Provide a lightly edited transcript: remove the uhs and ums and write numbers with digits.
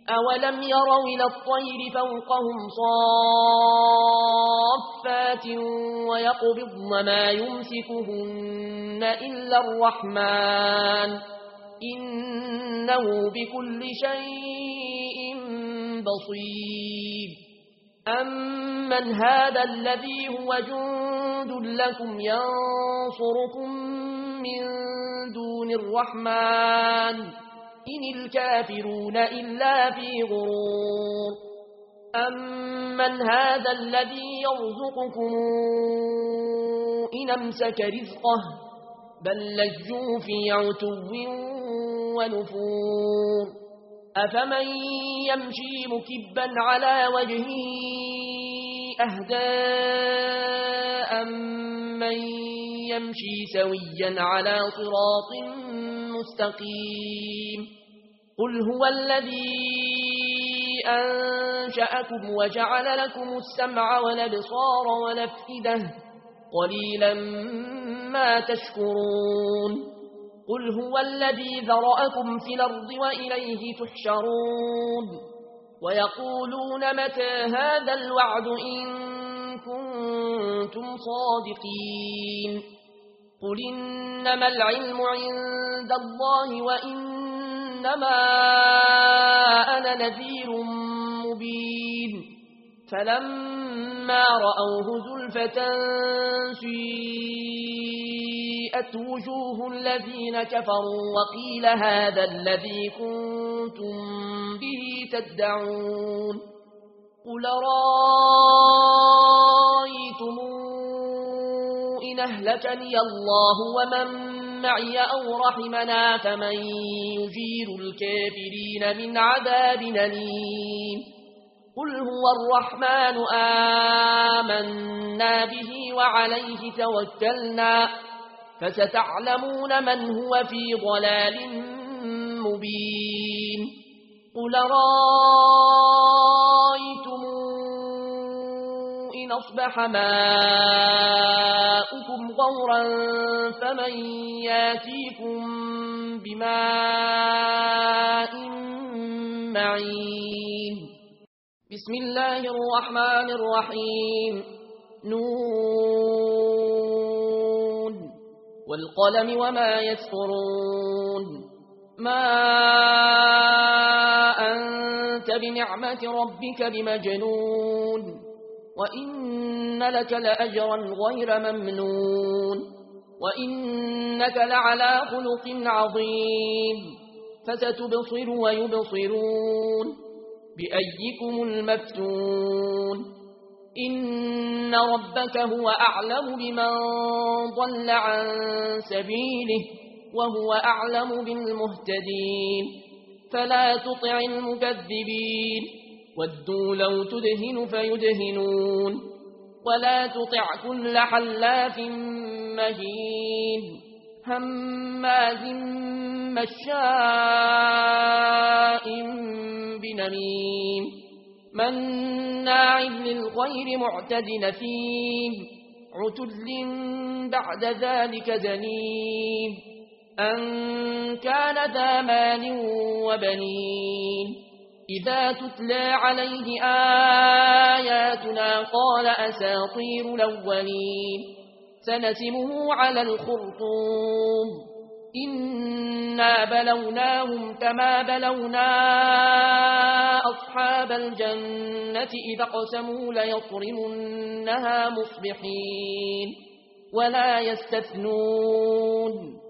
أولم يروا إلى الطير فوقهم صافات ويقبضن ما يمسكهن إلا الرحمن إنه بكل شيء بصير أمن هذا الذي هو جند لكم ينصركم من دون الرحمن إن الكافرون إلا في غرور أمن هذا الذي يرزقكم إن أمسك رزقه بل لجوا في عتو ونفور أفمن يمشي مكبا على وجهه أهدى أمن يمشي سويا على صراط مستقيم قل هو الذي أنشأكم وجعل لكم السمع والأبصار والأفئدة قليلا ما تشكرون قل هو الذي ذرأكم في الأرض وإليه تحشرون ويقولون متى هذا الوعد إن كنتم صادقين قل إنما العلم عند الله وإنما أنا نذير مبين فلما رأوه زلفة سيئت وجوه الذين كفروا وقيل هذا الذي كنتم به تدعون قل رأيتم إن أهلكني الله ومن معي أو رحمنا فمن يجير الكافرين من عذاب أليم قل هو الرحمن آمنا به وعليه توكلنا فستعلمون من هو في ضلال مبين قل رأيتم إن أصبح ماؤكم غورا فمن ياتيكم بماء معين بسم الله الرحمن الرحيم نون والقلم وما يسطرون ما أنت بنعمة ربك بمجنون وإن لك لأجرا غير ممنون وإنك لعلى خلق عظيم فستبصر ويبصرون بأيكم المفتون إن ربك هو أعلم بمن ضل عن سبيله وهو أعلم بالمهتدين فلا تطع المكذبين ودوا لو تدهن فيدهنون ولا تطع كل حلاف مهين هماز مشاء بنميم مناع للخير معتد نثيم عتل بعد ذلك زنيم أن كان ذا مال وبنين إذا تتلى عليه آياتنا قال أساطير الأولين سنسمه على الخرطوم إنا بلوناهم كما بلونا أصحاب الجنة إذا اقسموا ليصرمنها مصبحين ولا يستثنون